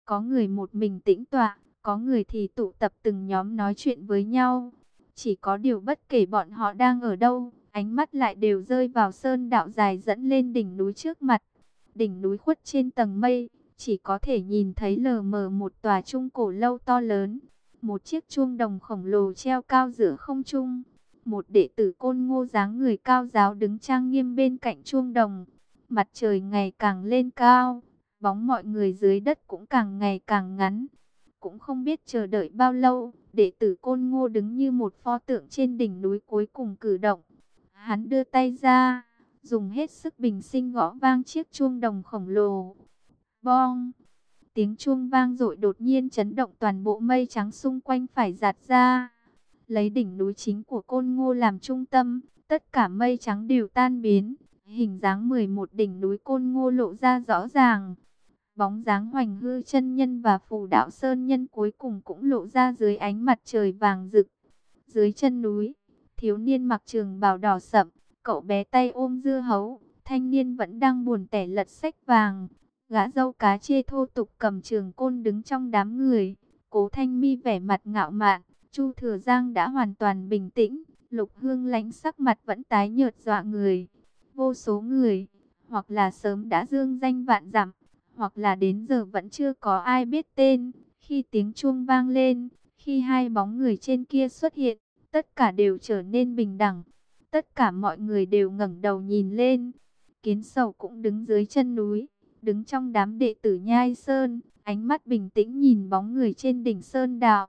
Có người một mình tĩnh tọa, có người thì tụ tập từng nhóm nói chuyện với nhau. Chỉ có điều bất kể bọn họ đang ở đâu, ánh mắt lại đều rơi vào sơn đạo dài dẫn lên đỉnh núi trước mặt. Đỉnh núi khuất trên tầng mây, chỉ có thể nhìn thấy lờ mờ một tòa chuông cổ lâu to lớn. Một chiếc chuông đồng khổng lồ treo cao giữa không trung. Một đệ tử Côn Ngô dáng người cao ráo đứng trang nghiêm bên cạnh chuông đồng. Mặt trời ngày càng lên cao, bóng mọi người dưới đất cũng càng ngày càng ngắn. Cũng không biết chờ đợi bao lâu, đệ tử Côn Ngô đứng như một pho tượng trên đỉnh núi cuối cùng cử động. Hắn đưa tay ra, dùng hết sức bình sinh gõ vang chiếc chuông đồng khổng lồ. Bong! Tiếng chuông vang dội đột nhiên chấn động toàn bộ mây trắng xung quanh phải giạt ra. Lấy đỉnh núi chính của Côn Ngô làm trung tâm, tất cả mây trắng đều tan biến. Hình dáng 11 đỉnh núi Côn Ngô lộ ra rõ ràng. Bóng dáng Hoành Hư chân nhân và Phù Đạo Sơn nhân cuối cùng cũng lộ ra dưới ánh mặt trời vàng rực. Dưới chân núi, thiếu niên mặc trường bào đỏ sậm, cậu bé tay ôm dưa hấu, thanh niên vẫn đang buồn tẻ lật sách vàng. Gã dâu cá chê thô tục cầm trường côn đứng trong đám người. Cố Thanh Mi vẻ mặt ngạo mạn, Chu Thừa Giang đã hoàn toàn bình tĩnh, Lục Hương Lãnh sắc mặt vẫn tái nhợt dọa người. Vô số người, hoặc là sớm đã dương danh vạn dặm, hoặc là đến giờ vẫn chưa có ai biết tên. Khi tiếng chuông vang lên, khi hai bóng người trên kia xuất hiện, tất cả đều trở nên bình đẳng. Tất cả mọi người đều ngẩng đầu nhìn lên. Kiến Sầu cũng đứng dưới chân núi, đứng trong đám đệ tử Nhai Sơn, ánh mắt bình tĩnh nhìn bóng người trên đỉnh Sơn Đạo.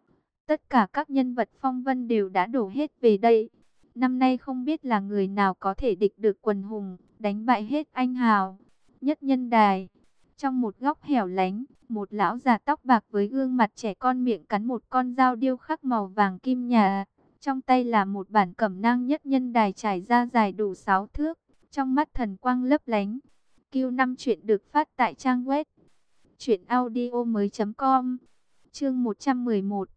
Tất cả các nhân vật phong vân đều đã đổ hết về đây. Năm nay không biết là người nào có thể địch được quần hùng, đánh bại hết anh hào. Nhất Nhân Đài. Trong một góc hẻo lánh, một lão già tóc bạc với gương mặt trẻ con miệng cắn một con dao điêu khắc màu vàng kim nhà. Trong tay là một bản cẩm nang Nhất Nhân Đài trải ra dài đủ 6 thước. Trong mắt thần quang lấp lánh. Q5 chuyện được phát tại trang web truyệnaudiomoi.com. Chương 111,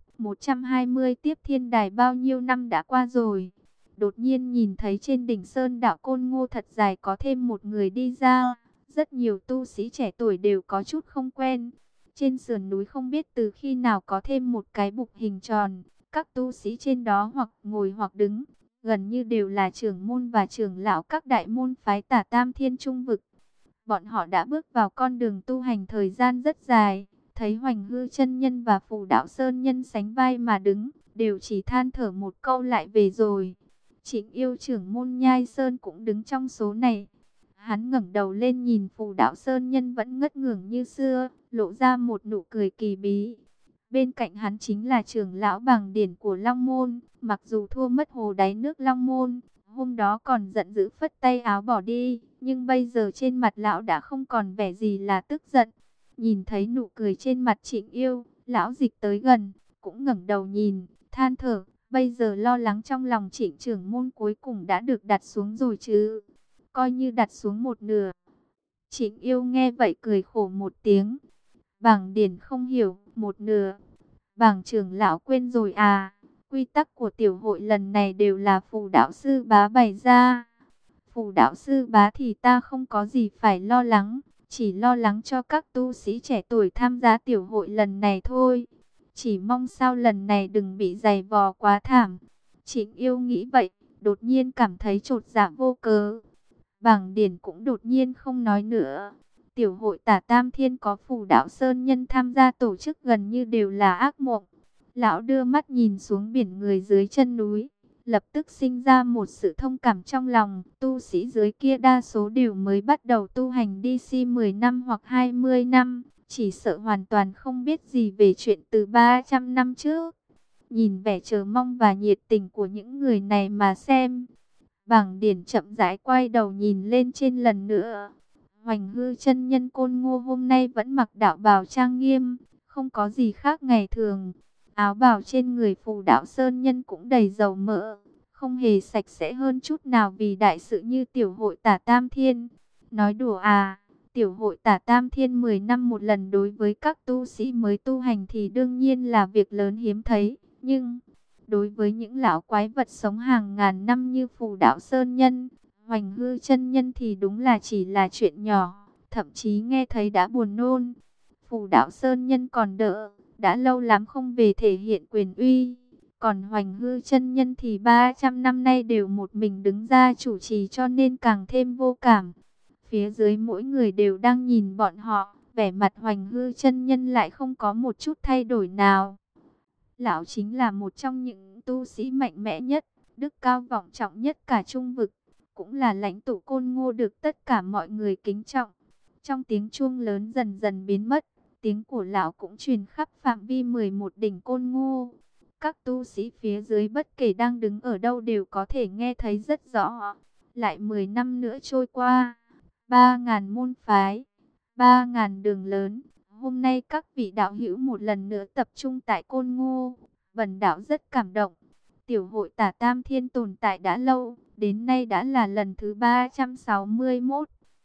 120 tiếp thiên đài. Bao nhiêu năm đã qua rồi. Đột nhiên nhìn thấy trên đỉnh Sơn Đạo Côn Ngô thật dài có thêm một người đi ra. Rất nhiều tu sĩ trẻ tuổi đều có chút không quen. Trên sườn núi không biết từ khi nào có thêm một cái bục hình tròn. Các tu sĩ trên đó hoặc ngồi hoặc đứng, gần như đều là trưởng môn và trưởng lão các đại môn phái Tả Tam Thiên Trung vực. Bọn họ đã bước vào con đường tu hành thời gian rất dài, thấy Hoành Hư chân nhân và Phù Đạo Sơn nhân sánh vai mà đứng, đều chỉ than thở một câu lại về rồi. Trịnh Yêu trưởng môn Nhai Sơn cũng đứng trong số này. Hắn ngẩng đầu lên nhìn Phù Đạo Sơn nhân vẫn ngất ngưởng như xưa, lộ ra một nụ cười kỳ bí. Bên cạnh hắn chính là trưởng lão Bàng Điển của Long Môn, mặc dù thua mất hồ đáy nước Long Môn, hôm đó còn giận dữ phất tay áo bỏ đi, nhưng bây giờ trên mặt lão đã không còn vẻ gì là tức giận. Nhìn thấy nụ cười trên mặt Trịnh Yêu, lão dịch tới gần, cũng ngẩng đầu nhìn, than thở, bây giờ lo lắng trong lòng Trịnh trưởng môn cuối cùng đã được đặt xuống rồi chứ, coi như đặt xuống một nửa. Trịnh Yêu nghe vậy cười khổ một tiếng. Bàng Điển không hiểu, một nửa. Bàng trưởng lão quên rồi à? Quy tắc của tiểu hội lần này đều là Phù đạo sư bá bày ra. Phù đạo sư bá thì ta không có gì phải lo lắng, chỉ lo lắng cho các tu sĩ trẻ tuổi tham gia tiểu hội lần này thôi. Chỉ mong sao lần này đừng bị giày vò quá thảm. Trịnh Yêu nghĩ vậy, đột nhiên cảm thấy chột dạ vô cớ. Bàng Điển cũng đột nhiên không nói nữa. Tiểu hội Tả Tam Thiên có Phù Đạo Sơn nhân tham gia tổ chức gần như đều là ác mộng. Lão đưa mắt nhìn xuống biển người dưới chân núi, lập tức sinh ra một sự thông cảm trong lòng. Tu sĩ dưới kia đa số đều mới bắt đầu tu hành DC 10 năm hoặc 20 năm, chỉ sợ hoàn toàn không biết gì về chuyện từ 300 năm trước. Nhìn vẻ chờ mong và nhiệt tình của những người này mà xem. Bàng Điển chậm rãi quay đầu nhìn lên trên lần nữa. Hoành Hư chân nhân Côn Ngô hôm nay vẫn mặc đạo bào trang nghiêm, không có gì khác ngày thường. Áo bào trên người Phù Đạo Sơn nhân cũng đầy dầu mỡ, không hề sạch sẽ hơn chút nào vì đại sự như tiểu hội Tả Tam Thiên. Nói đùa à, tiểu hội Tả Tam Thiên 10 năm một lần đối với các tu sĩ mới tu hành thì đương nhiên là việc lớn hiếm thấy. Nhưng đối với những lão quái vật sống hàng ngàn năm như Phù Đạo Sơn nhân, Hoành Hư chân nhân thì đúng là chỉ là chuyện nhỏ, thậm chí nghe thấy đã buồn nôn. Phù Đạo Sơn Nhân còn đỡ, đã lâu lắm không về thể hiện quyền uy. Còn Hoành Hư chân nhân thì 300 năm nay đều một mình đứng ra chủ trì, cho nên càng thêm vô cảm. Phía dưới mỗi người đều đang nhìn bọn họ, vẻ mặt Hoành Hư chân nhân lại không có một chút thay đổi nào. Lão chính là một trong những tu sĩ mạnh mẽ nhất, đức cao vọng trọng nhất cả trung vực, cũng là lãnh tụ Côn Ngô được tất cả mọi người kính trọng. Trong tiếng chuông lớn dần dần biến mất, tiếng của lão cũng truyền khắp phạm vi 11 đỉnh Côn Ngô. Các tu sĩ phía dưới bất kể đang đứng ở đâu đều có thể nghe thấy rất rõ. Lại 10 năm nữa trôi qua, 3.000 môn phái, 3.000 đường lớn. Hôm nay các vị đạo hữu một lần nữa tập trung tại Côn Ngô. Bần đạo rất cảm động. Tiểu hội Tả Tam Thiên tồn tại đã lâu, đến nay đã là lần thứ 361.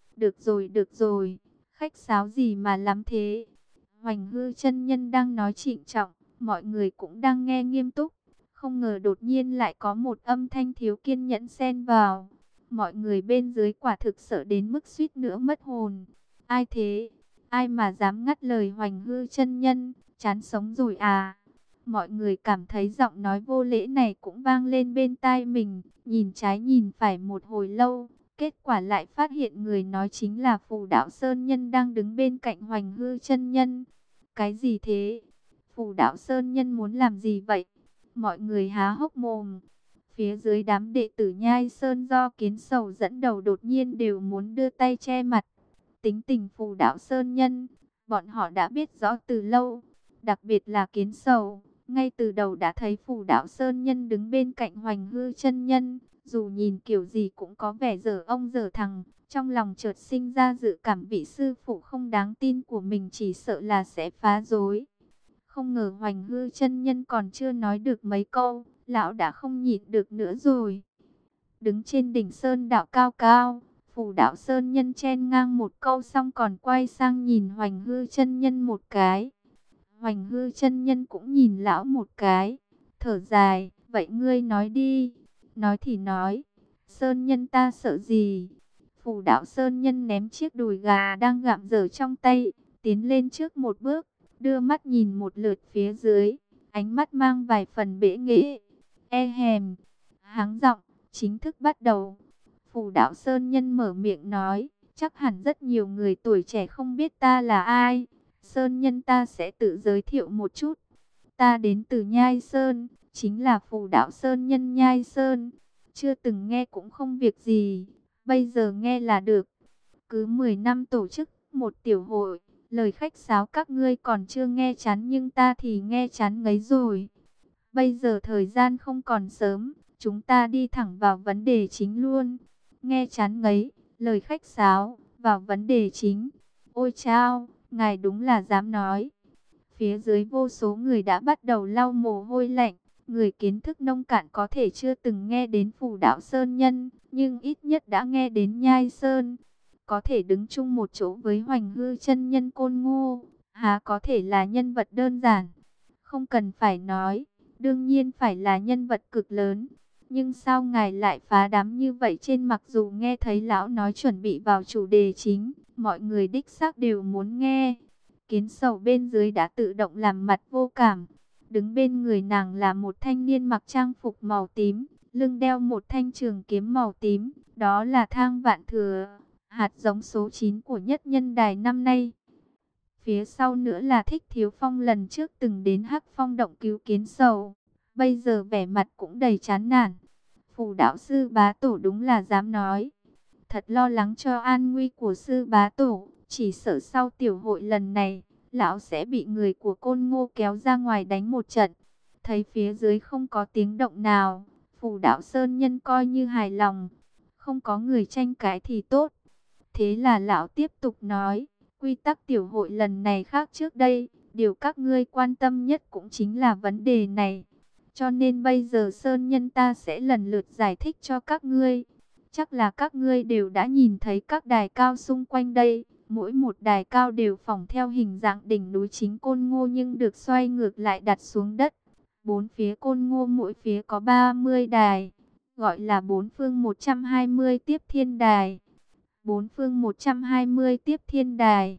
Được rồi, khách sáo gì mà lắm thế? Hoành Hư chân nhân đang nói trịnh trọng, mọi người cũng đang nghe nghiêm túc. Không ngờ đột nhiên lại có một âm thanh thiếu kiên nhẫn xen vào. Mọi người bên dưới quả thực sợ đến mức suýt nữa mất hồn. Ai thế? Ai mà dám ngắt lời Hoành Hư chân nhân? Chán sống rồi à? Mọi người cảm thấy giọng nói vô lễ này cũng vang lên bên tai mình. Nhìn trái nhìn phải một hồi lâu, kết quả lại phát hiện người nói chính là Phù Đạo Sơn Nhân đang đứng bên cạnh Hoành Hư chân nhân. Cái gì thế? Phù Đạo Sơn Nhân muốn làm gì vậy? Mọi người há hốc mồm. Phía dưới đám đệ tử Nhai Sơn do Kiến Sầu dẫn đầu đột nhiên đều muốn đưa tay che mặt. Tính tình Phù Đạo Sơn Nhân, bọn họ đã biết rõ từ lâu. Đặc biệt là Kiến Sầu, ngay từ đầu đã thấy Phù Đạo Sơn Nhân đứng bên cạnh Hoành Hư chân nhân. Dù nhìn kiểu gì cũng có vẻ dở ông dở thằng, trong lòng chợt sinh ra dự cảm vị sư phụ không đáng tin của mình chỉ sợ là sẽ phá rối. Không ngờ Hoành Hư chân nhân còn chưa nói được mấy câu, lão đã không nhịn được nữa rồi. Đứng trên đỉnh sơn đạo cao cao, Phù Đạo Sơn Nhân chen ngang một câu xong còn quay sang nhìn Hoành Hư chân nhân một cái. Hoành Hư chân nhân cũng nhìn lão một cái, thở dài, vậy ngươi nói đi. Nói thì nói, Sơn Nhân ta sợ gì? Phù Đạo Sơn Nhân ném chiếc đùi gà đang gặm dở trong tay, tiến lên trước một bước, đưa mắt nhìn một lượt phía dưới, ánh mắt mang vài phần bẽ nghễ. E hèm, háng giọng, chính thức bắt đầu. Phù Đạo Sơn Nhân mở miệng nói, chắc hẳn rất nhiều người tuổi trẻ không biết ta là ai. Sơn Nhân ta sẽ tự giới thiệu một chút. Ta đến từ Nhai Sơn, chính là Phù Đạo Sơn Nhân Nhai Sơn. Chưa từng nghe cũng không việc gì, bây giờ nghe là được. Cứ 10 năm tổ chức một tiểu hội, lời khách sáo các ngươi còn chưa nghe chán nhưng ta thì nghe chán ngấy rồi. Bây giờ thời gian không còn sớm, chúng ta đi thẳng vào vấn đề chính luôn. Nghe chán ngấy, lời khách sáo, vào vấn đề chính. Ôi chao, ngài đúng là dám nói. Phía dưới vô số người đã bắt đầu lau mồ hôi lạnh. Người kiến thức nông cạn có thể chưa từng nghe đến Phù Đạo Sơn Nhân, nhưng ít nhất đã nghe đến Nhai Sơn. Có thể đứng chung một chỗ với Hoành Hư chân nhân Côn Ngô, há có thể là nhân vật đơn giản. Không cần phải nói, đương nhiên phải là nhân vật cực lớn. Nhưng sao ngài lại phá đám như vậy? Trên mặc dù nghe thấy lão nói chuẩn bị vào chủ đề chính, mọi người đích xác đều muốn nghe. Kiến Sầu bên dưới đã tự động làm mặt vô cảm. Đứng bên người nàng là một thanh niên mặc trang phục màu tím, lưng đeo một thanh trường kiếm màu tím, đó là Thang Vạn Thừa, hạt giống số 9 của Nhất Nhân Đài năm nay. Phía sau nữa là Thích Thiếu Phong, lần trước từng đến Hắc Phong động cứu Kiến Sầu, bây giờ vẻ mặt cũng đầy chán nản. Phù Đạo sư bá tổ đúng là dám nói, thật lo lắng cho an nguy của sư bá tổ, chỉ sợ sau tiểu hội lần này, lão sẽ bị người của Côn Ngô kéo ra ngoài đánh một trận. Thấy phía dưới không có tiếng động nào, Phù Đạo Sơn Nhân coi như hài lòng, không có người tranh cãi thì tốt. Thế là lão tiếp tục nói, quy tắc tiểu hội lần này khác trước đây, điều các ngươi quan tâm nhất cũng chính là vấn đề này. Cho nên bây giờ Sơn Nhân ta sẽ lần lượt giải thích cho các ngươi. Chắc là các ngươi đều đã nhìn thấy các đài cao xung quanh đây. Mỗi một đài cao đều phỏng theo hình dạng đỉnh núi chính Côn Ngô nhưng được xoay ngược lại đặt xuống đất. Bốn phía Côn Ngô mỗi phía có 30 đài, gọi là bốn phương 120 tiếp thiên đài. Bốn phương 120 tiếp thiên đài.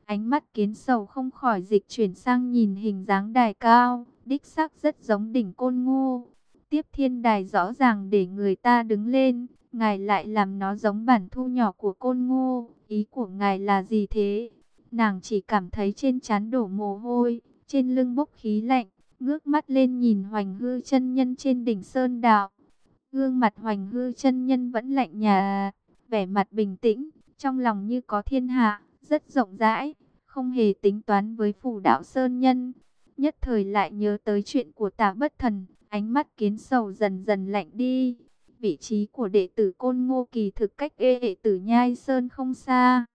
Ánh mắt Kiến Sầu không khỏi dịch chuyển sang nhìn hình dáng đài cao, đích xác rất giống đỉnh Côn Ngô. Tiếp Thiên Đài rõ ràng để người ta đứng lên, ngài lại làm nó giống bản thu nhỏ của Côn Ngô, ý của ngài là gì thế? Nàng chỉ cảm thấy trên trán đổ mồ hôi, trên lưng bốc khí lạnh, ngước mắt lên nhìn Hoành Hư chân nhân trên đỉnh Sơn Đạo. Gương mặt Hoành Hư chân nhân vẫn lạnh nhạt, vẻ mặt bình tĩnh, trong lòng như có thiên hạ, rất rộng rãi, không hề tính toán với Phù Đạo Sơn nhân. Nhất thời lại nhớ tới chuyện của Tả Bất Thần, ánh mắt Kiến Sầu dần dần lạnh đi. Vị trí của đệ tử Côn Ngô kỳ thực cách đệ tử Nhai Sơn không xa.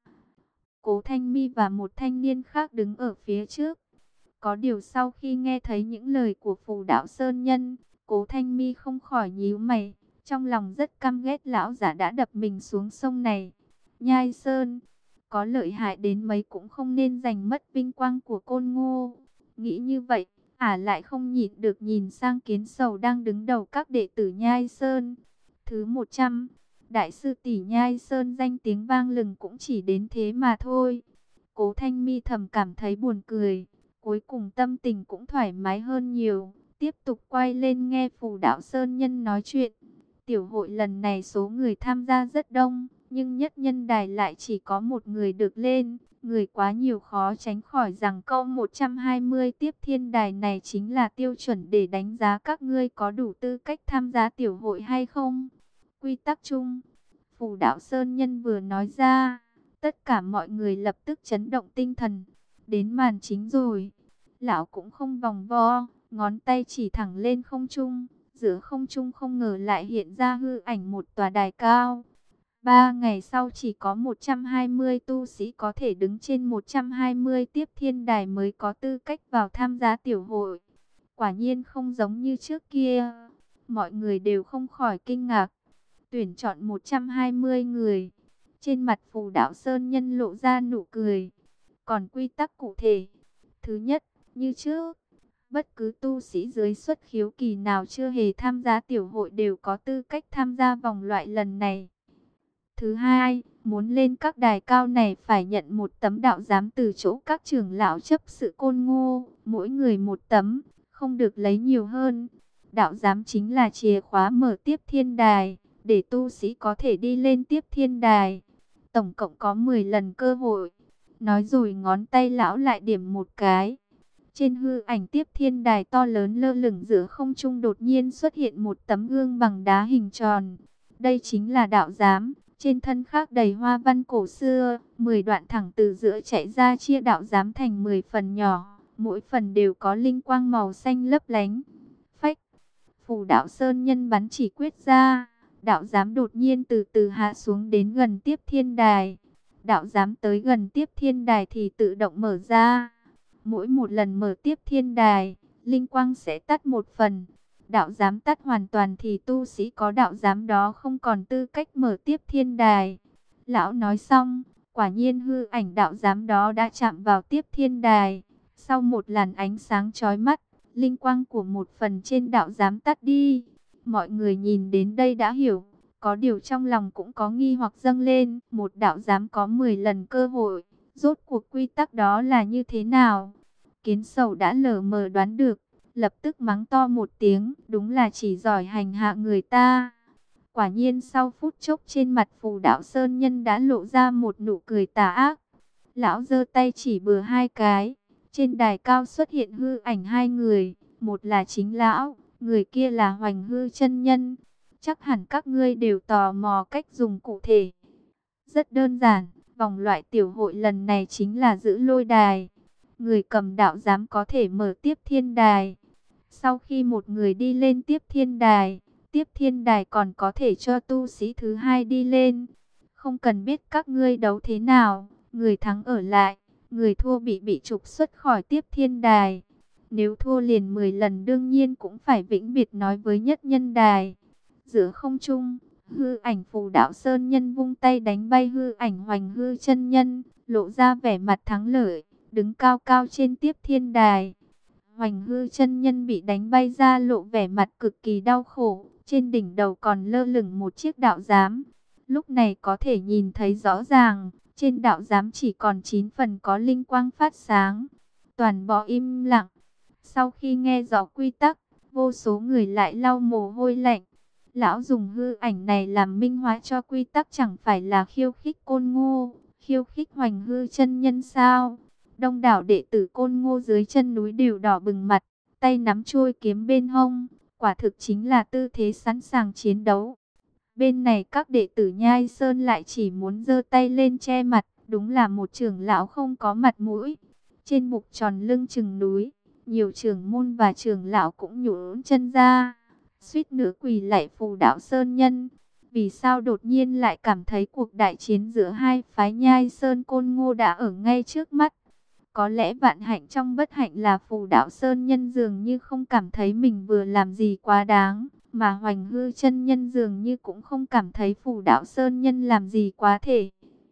Cố Thanh Mi và một thanh niên khác đứng ở phía trước. Có điều sau khi nghe thấy những lời của Phù Đạo Sơn nhân, Cố Thanh Mi không khỏi nhíu mày, trong lòng rất căm ghét lão giả đã đập mình xuống sông này. Nhai Sơn, có lợi hại đến mấy cũng không nên giành mất vinh quang của Côn Ngô. Nghĩ như vậy, lại không nhịn được nhìn sang Kiến Sầu đang đứng đầu các đệ tử Nhai Sơn. Thứ 100, Đại sư tỷ Nhai Sơn danh tiếng vang lừng cũng chỉ đến thế mà thôi. Cố Thanh Mi thầm cảm thấy buồn cười, cuối cùng tâm tình cũng thoải mái hơn nhiều, tiếp tục quay lên nghe Phù Đạo Sơn nhân nói chuyện. Tiểu hội lần này số người tham gia rất đông, nhưng nhất nhân đài lại chỉ có một người được lên. Người quá nhiều khó tránh khỏi rằng câu 120 tiếp thiên đài này chính là tiêu chuẩn để đánh giá các ngươi có đủ tư cách tham gia tiểu hội hay không. Quy tắc chung, Phù Đạo Sơn nhân vừa nói ra, tất cả mọi người lập tức chấn động tinh thần. Đến màn chính rồi. Lão cũng không vòng vo, ngón tay chỉ thẳng lên không trung. Giữa không trung không ngờ lại hiện ra hư ảnh một tòa đài cao. 3 ngày sau chỉ có 120 tu sĩ có thể đứng trên 120 tiếp thiên đài mới có tư cách vào tham gia tiểu hội. Quả nhiên không giống như trước kia. Mọi người đều không khỏi kinh ngạc. Tuyển chọn 120 người. Trên mặt Phù Đạo Sơn nhân lộ ra nụ cười. Còn quy tắc cụ thể. Thứ nhất, như trước, bất cứ tu sĩ dưới xuất khiếu kỳ nào chưa hề tham gia tiểu hội đều có tư cách tham gia vòng loại lần này. Thứ hai, muốn lên các đài cao này phải nhận một tấm đạo giám từ chỗ các trưởng lão chấp sự Côn Ngô, mỗi người một tấm, không được lấy nhiều hơn. Đạo giám chính là chìa khóa mở tiếp thiên đài, để tu sĩ có thể đi lên tiếp thiên đài. Tổng cộng có 10 lần cơ hội. Nói rồi ngón tay lão lại điểm một cái. Trên hư ảnh tiếp thiên đài to lớn lơ lửng giữa không trung đột nhiên xuất hiện một tấm gương bằng đá hình tròn. Đây chính là đạo giám. Trên thân khắc đầy hoa văn cổ xưa, 10 đoạn thẳng từ giữa chạy ra chia đạo giám thành 10 phần nhỏ, mỗi phần đều có linh quang màu xanh lấp lánh. Phách, Phù Đạo Sơn nhân bắn chỉ quyết ra, đạo giám đột nhiên từ từ hạ xuống đến gần tiếp thiên đài. Đạo giám tới gần tiếp thiên đài thì tự động mở ra. Mỗi một lần mở tiếp thiên đài, linh quang sẽ tắt một phần. Đạo giám tắt hoàn toàn thì tu sĩ có đạo giám đó không còn tư cách mở tiếp thiên đài. Lão nói xong, quả nhiên hư ảnh đạo giám đó đã chạm vào tiếp thiên đài. Sau một làn ánh sáng chói mắt, linh quang của một phần trên đạo giám tắt đi. Mọi người nhìn đến đây đã hiểu, có điều trong lòng cũng có nghi hoặc dâng lên. Một đạo giám có 10 lần cơ hội, rốt cuộc quy tắc đó là như thế nào? Kiến Sầu đã lờ mờ đoán được, lập tức mắng to một tiếng, đúng là chỉ giỏi hành hạ người ta. Quả nhiên sau phút chốc trên mặt Phù Đạo Sơn nhân đã lộ ra một nụ cười tà ác. Lão giơ tay chỉ bừa hai cái, trên đài cao xuất hiện hư ảnh hai người, một là chính lão, người kia là Hoành Hư chân nhân. Chắc hẳn các ngươi đều tò mò cách dùng cụ thể. Rất đơn giản, vòng loại tiểu hội lần này chính là giữ lôi đài. Người cầm đạo giám có thể mở tiếp thiên đài. Sau khi một người đi lên tiếp thiên đài còn có thể cho tu sĩ thứ hai đi lên. Không cần biết các ngươi đấu thế nào, người thắng ở lại, người thua bị trục xuất khỏi tiếp thiên đài. Nếu thua liền 10 lần đương nhiên cũng phải vĩnh biệt nói với nhất nhân đài. Giữa không trung, hư ảnh Phù Đạo Sơn nhân vung tay đánh bay hư ảnh Hoành Hư chân nhân, lộ ra vẻ mặt thắng lợi, đứng cao cao trên tiếp thiên đài. Hoành Hư chân nhân bị đánh bay ra lộ vẻ mặt cực kỳ đau khổ, trên đỉnh đầu còn lơ lửng một chiếc đạo giám. Lúc này có thể nhìn thấy rõ ràng, Trên đạo giám chỉ còn 9 phần có linh quang phát sáng. Toàn bộ im lặng. Sau khi nghe rõ quy tắc, vô số người lại lau mồ hôi lạnh. Lão dùng hư ảnh này làm minh hóa cho quy tắc, chẳng phải là khiêu khích Côn Ngô, khiêu khích Hoành Hư chân nhân sao? Đông đảo đệ tử Côn Ngô dưới chân núi đều đỏ bừng mặt, tay nắm chuôi kiếm bên hông, quả thực chính là tư thế sẵn sàng chiến đấu. Bên này các đệ tử Nhai Sơn lại chỉ muốn giơ tay lên che mặt, đúng là một trưởng lão không có mặt mũi. Trên bục tròn lưng chừng núi, nhiều trưởng môn và trưởng lão cũng nhũn chân ra, suýt nữa quỳ lạy Phù Đạo Sơn Nhân. Vì sao đột nhiên lại cảm thấy cuộc đại chiến giữa hai phái Nhai Sơn Côn Ngô đã ở ngay trước mắt? Có lẽ vạn hạnh trong bất hạnh là Phù Đạo Sơn Nhân dường như không cảm thấy mình vừa làm gì quá đáng, mà Hoành Hư chân nhân dường như cũng không cảm thấy Phù Đạo Sơn Nhân làm gì quá thể.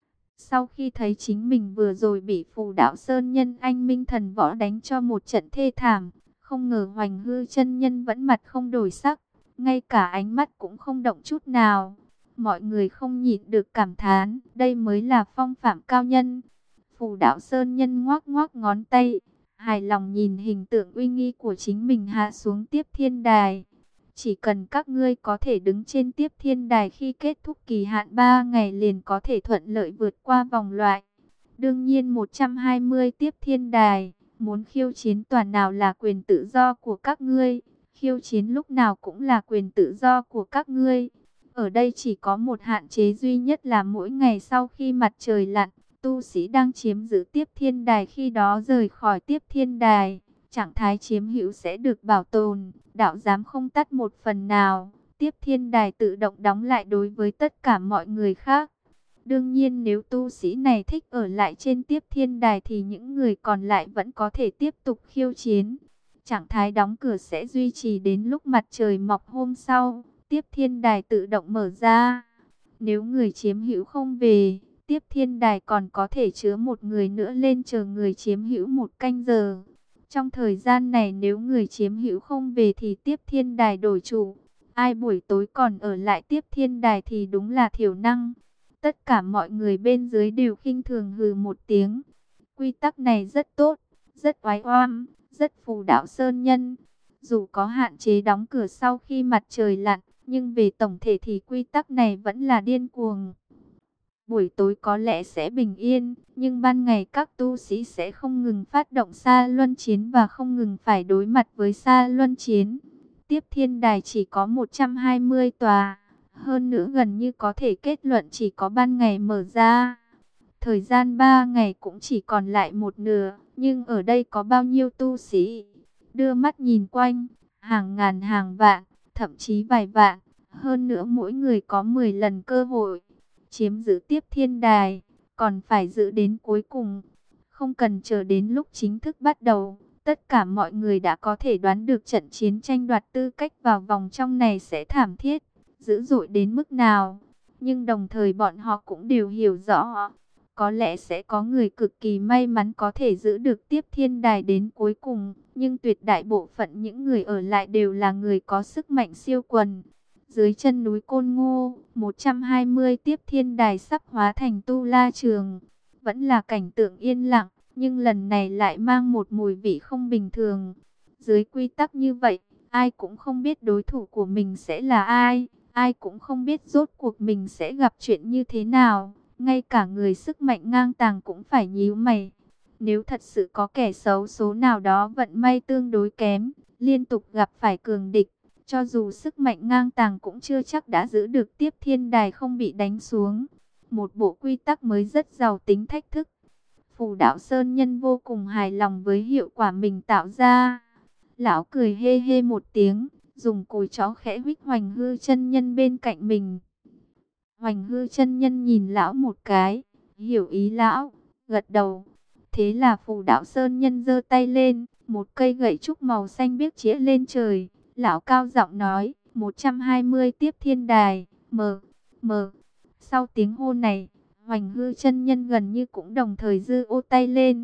Sau khi thấy chính mình vừa rồi bị Phù Đạo Sơn Nhân anh minh thần võ đánh cho một trận thê thảm, không ngờ Hoành Hư chân nhân vẫn mặt không đổi sắc, ngay cả ánh mắt cũng không động chút nào. Mọi người không nhịn được cảm thán, đây mới là phong phạm cao nhân. Phù Đạo Sơn Nhân ngoác ngoác ngón tay, hài lòng nhìn hình tượng uy nghi của chính mình hạ xuống tiếp thiên đài. Chỉ cần các ngươi có thể đứng trên tiếp thiên đài khi kết thúc kỳ hạn 3 ngày liền có thể thuận lợi vượt qua vòng loại. Đương nhiên 120 tiếp thiên đài, muốn khiêu chiến toàn nào là quyền tự do của các ngươi. Khiêu chiến lúc nào cũng là quyền tự do của các ngươi. Ở đây chỉ có một hạn chế duy nhất là mỗi ngày sau khi mặt trời lặn, tu sĩ đang chiếm giữ tiếp thiên đài khi đó rời khỏi tiếp thiên đài. Trạng thái chiếm hữu sẽ được bảo tồn, đạo giám không tắt một phần nào. Tiếp thiên đài tự động đóng lại đối với tất cả mọi người khác. Đương nhiên nếu tu sĩ này thích ở lại trên tiếp thiên đài thì những người còn lại vẫn có thể tiếp tục khiêu chiến. Trạng thái đóng cửa sẽ duy trì đến lúc mặt trời mọc hôm sau, tiếp thiên đài tự động mở ra. Nếu người chiếm hữu không về, tiếp thiên đài còn có thể chứa một người nữa lên chờ người chiếm hữu 1 canh giờ. Trong thời gian này nếu người chiếm hữu không về thì tiếp thiên đài đổi chủ. Ai buổi tối còn ở lại tiếp thiên đài thì đúng là thiểu năng. Tất cả mọi người bên dưới đều khinh thường hừ một tiếng. Quy tắc này rất tốt, rất oái oăm, rất Phù Đạo Sơn Nhân. Dù có hạn chế đóng cửa sau khi mặt trời lặn, nhưng về tổng thể thì quy tắc này vẫn là điên cuồng. Buổi tối có lẽ sẽ bình yên, nhưng ban ngày các tu sĩ sẽ không ngừng phát động Sa Luân Chiến và không ngừng phải đối mặt với Sa Luân Chiến. Tiếp thiên đài chỉ có 120 tòa, hơn nữa gần như có thể kết luận chỉ có ban ngày mở ra. Thời gian 3 ngày cũng chỉ còn lại một nửa, nhưng ở đây có bao nhiêu tu sĩ? Đưa mắt nhìn quanh, hàng ngàn hàng vạn, thậm chí vài vạn, hơn nữa mỗi người có 10 lần cơ hội chiếm giữ tiếp thiên đài, còn phải giữ đến cuối cùng. Không cần chờ đến lúc chính thức bắt đầu, tất cả mọi người đã có thể đoán được trận chiến tranh đoạt tư cách vào vòng trong này sẽ thảm thiết, dữ dội đến mức nào. Nhưng đồng thời bọn họ cũng đều hiểu rõ, có lẽ sẽ có người cực kỳ may mắn có thể giữ được tiếp thiên đài đến cuối cùng, nhưng tuyệt đại bộ phận những người ở lại đều là người có sức mạnh siêu quần. Dưới chân núi Côn Ngô, 120 tiếp thiên đài sắp hóa thành tu la trường. Vẫn là cảnh tượng yên lặng, nhưng lần này lại mang một mùi vị không bình thường. Dưới quy tắc như vậy, ai cũng không biết đối thủ của mình sẽ là ai. Ai cũng không biết rốt cuộc mình sẽ gặp chuyện như thế nào. Ngay cả người sức mạnh ngang tàng cũng phải nhíu mày. Nếu thật sự có kẻ xấu số nào đó vận may tương đối kém, liên tục gặp phải cường địch, cho dù sức mạnh ngang tàng cũng chưa chắc đã giữ được tiếp thiên đài không bị đánh xuống. Một bộ quy tắc mới rất giàu tính thách thức. Phù Đạo Sơn Nhân vô cùng hài lòng với hiệu quả mình tạo ra. Lão cười hê hê một tiếng, dùng cùi chó khẽ huých Hoành Hư chân nhân bên cạnh mình. Hoành Hư chân nhân nhìn lão một cái, hiểu ý lão, gật đầu. Thế là Phù Đạo Sơn Nhân giơ tay lên, một cây gậy trúc màu xanh biếc chĩa lên trời. Lão cao giọng nói, 120 tiếp thiên đài, mở. Sau tiếng hô này, Hoành Hư chân nhân gần như cũng đồng thời giơ ô tay lên.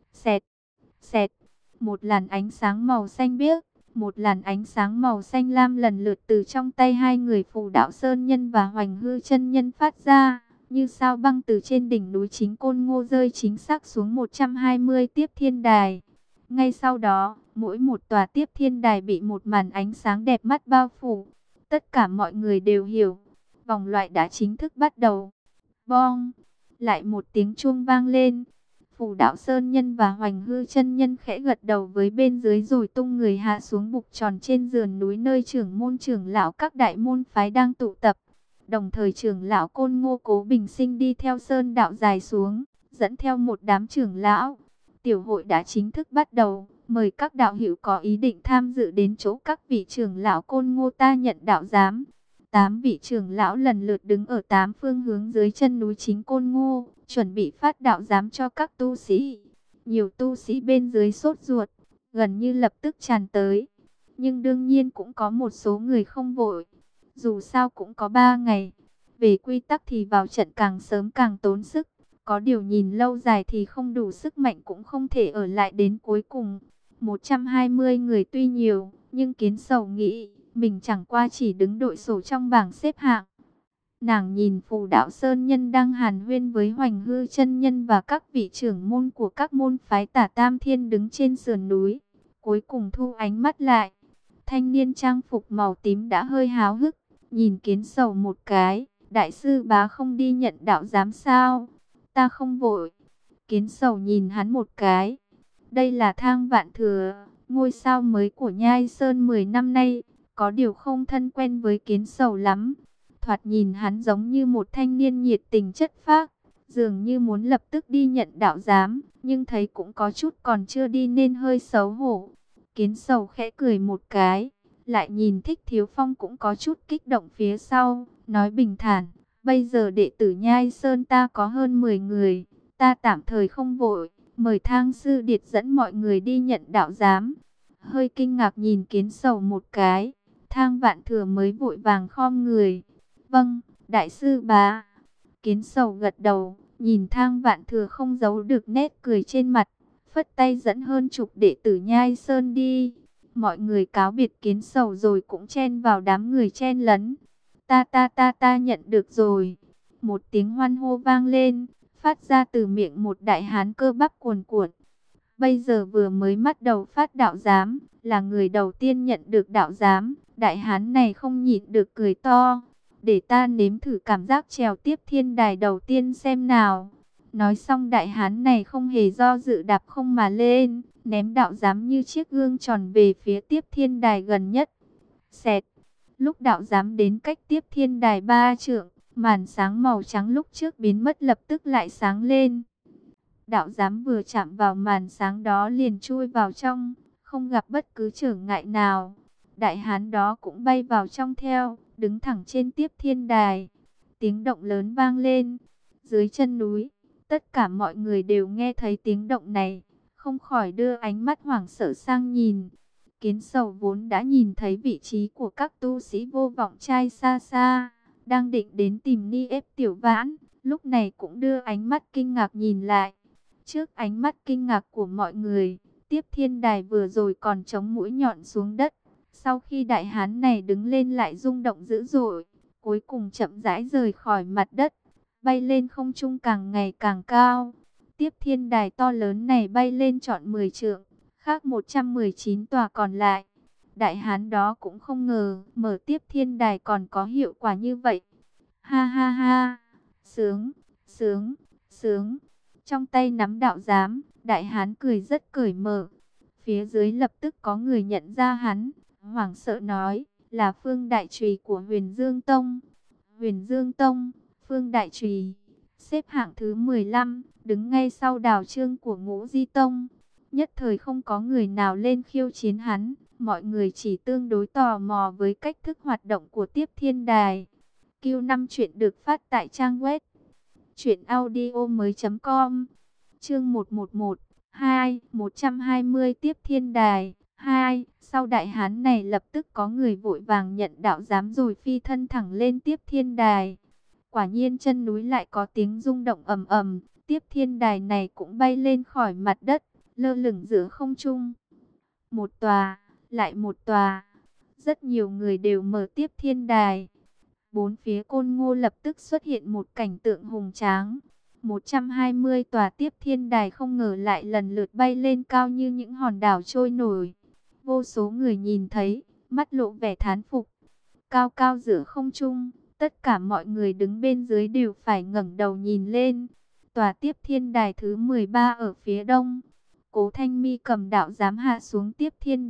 Xẹt, một làn ánh sáng màu xanh biếc, một làn ánh sáng màu xanh lam lần lượt từ trong tay hai người Phù Đạo Sơn Nhân và Hoành Hư chân nhân phát ra. như sao băng từ trên đỉnh núi chính Côn Ngô rơi chính xác xuống 120 tiếp thiên đài. Ngay sau đó, mỗi một tòa tiếp thiên đài bị một màn ánh sáng đẹp mắt bao phủ. Tất cả mọi người đều hiểu, vòng loại đã chính thức bắt đầu. Bong, lại một tiếng chuông vang lên. Phù Đạo Sơn Nhân và Hoành Hư Chân Nhân khẽ gật đầu với bên dưới rồi tung người hạ xuống bục tròn trên sườn núi nơi trưởng môn trưởng lão các đại môn phái đang tụ tập. Đồng thời trưởng lão Côn Ngô Cố Bình Sinh đi theo sơn đạo dài xuống, dẫn theo một đám trưởng lão. Tiểu hội đã chính thức bắt đầu, mời các đạo hữu có ý định tham dự đến chỗ các vị trưởng lão Côn Ngô ta nhận đạo giám. 8 vị trưởng lão lần lượt đứng ở 8 phương hướng dưới chân núi chính Côn Ngô, chuẩn bị phát đạo giám cho các tu sĩ. Nhiều tu sĩ bên dưới sốt ruột, gần như lập tức tràn tới. Nhưng đương nhiên cũng có một số người không vội. Dù sao cũng có 3 ngày. Về quy tắc thì vào trận càng sớm càng tốn sức. Có điều nhìn lâu dài thì không đủ sức mạnh cũng không thể ở lại đến cuối cùng. 120 người tuy nhiều, nhưng Kiến Sầu nghĩ mình chẳng qua chỉ đứng đội sổ trong bảng xếp hạng. Nàng nhìn Phù Đạo Sơn Nhân đang hàn huyên với Hoành Hư Chân Nhân và các vị trưởng môn của các môn phái Tả Tam Thiên đứng trên sườn núi. Cuối cùng thu ánh mắt lại. Thanh niên trang phục màu tím đã hơi háo hức, nhìn Kiến Sầu một cái. Đại sư bá không đi nhận đạo giám sao? Ta không vội. Kiến Sầu nhìn hắn một cái. Đây là Thang Vạn Thừa, ngôi sao mới của Nhai Sơn 10 năm nay. Có điều không thân quen với Kiến Sầu lắm. Thoạt nhìn hắn giống như một thanh niên nhiệt tình chất phác, dường như muốn lập tức đi nhận đạo giám, nhưng thấy cũng có chút còn chưa đi nên hơi xấu hổ. Kiến Sầu khẽ cười một cái, lại nhìn Thích Thiếu Phong cũng có chút kích động phía sau, nói bình thản, bây giờ đệ tử Nhai Sơn ta có hơn 10 người, ta tạm thời không vội, mời Thang Sư Điệt dẫn mọi người đi nhận đạo giám. Hơi kinh ngạc nhìn Kiến Sầu một cái, Thang Vạn Thừa mới vội vàng khom người. Vâng, đại sư bá. Kiến Sầu gật đầu, nhìn Thang Vạn Thừa không giấu được nét cười trên mặt, phất tay dẫn hơn chục đệ tử Nhai Sơn đi. Mọi người cáo biệt Kiến Sầu rồi cũng chen vào đám người chen lấn. Ta nhận được rồi. Một tiếng hoan hô vang lên, phát ra từ miệng một đại hán cơ bắp cuồn cuộn. Bây giờ vừa mới bắt đầu phát đạo giám, là người đầu tiên nhận được đạo giám. Đại hán này không nhịn được cười to. Để ta nếm thử cảm giác trèo tiếp thiên đài đầu tiên xem nào. Nói xong đại hán này không hề do dự đạp không mà lên, ném đạo giám như chiếc gương tròn về phía tiếp thiên đài gần nhất. Xẹt, lúc đạo giám đến cách tiếp thiên đài 3 trượng, màn sáng màu trắng lúc trước biến mất lập tức lại sáng lên. Đạo giám vừa chạm vào màn sáng đó liền chui vào trong, không gặp bất cứ trở ngại nào. Đại hán đó cũng bay vào trong theo, đứng thẳng trên tiếp thiên đài. Tiếng động lớn vang lên. Dưới chân núi, tất cả mọi người đều nghe thấy tiếng động này, không khỏi đưa ánh mắt hoảng sợ sang nhìn. Kiến Sầu vốn đã nhìn thấy vị trí của các tu sĩ vô vọng trai xa xa, đang định đến tìm Ni ép Tiểu Vãn, lúc này cũng đưa ánh mắt kinh ngạc nhìn lại. Trước ánh mắt kinh ngạc của mọi người, tiếp thiên đài vừa rồi còn chống mũi nhọn xuống đất. Sau khi đại hán này đứng lên lại rung động dữ dội, cuối cùng chậm rãi rời khỏi mặt đất, bay lên không trung càng ngày càng cao. Tiếp thiên đài to lớn này bay lên trọn 10 trượng, khác 119 tòa còn lại. Đại hán đó cũng không ngờ mở tiếp thiên đài còn có hiệu quả như vậy. Ha ha ha, sướng, sướng, sướng. Trong tay nắm đạo giám, đại hán cười rất cởi mở. Phía dưới lập tức có người nhận ra hắn, hoảng sợ nói, là Phương Đại Trùy của Huyền Dương Tông. Huyền Dương Tông, Phương Đại Trùy, xếp hạng thứ 15, đứng ngay sau Đào Trương của Ngũ Di Tông. Nhất thời không có người nào lên khiêu chiến hắn, mọi người chỉ tương đối tò mò với cách thức hoạt động của tiếp thiên đài. Q5 chuyện được phát tại trang web truyệnaudiomoi.com. Chương 111, 120 tiếp thiên đài. 2. Sau đại hán này lập tức có người vội vàng nhận đạo giám rồi phi thân thẳng lên tiếp thiên đài. Quả nhiên chân núi lại có tiếng rung động ầm ầm, tiếp thiên đài này cũng bay lên khỏi mặt đất, lơ lửng giữa không trung. Một tòa, lại một tòa, rất nhiều người đều mở tiếp thiên đài. Bốn phía Côn Ngô lập tức xuất hiện một cảnh tượng hùng tráng. 120 tòa tiếp thiên đài không ngờ lại lần lượt bay lên cao như những hòn đảo trôi nổi. Vô số người nhìn thấy, mắt lộ vẻ thán phục. Cao cao giữa không trung, tất cả mọi người đứng bên dưới đều phải ngẩng đầu nhìn lên. Tòa tiếp thiên đài thứ 13 ở phía đông. Cố Thanh Mi cầm đạo giám hạ xuống tiếp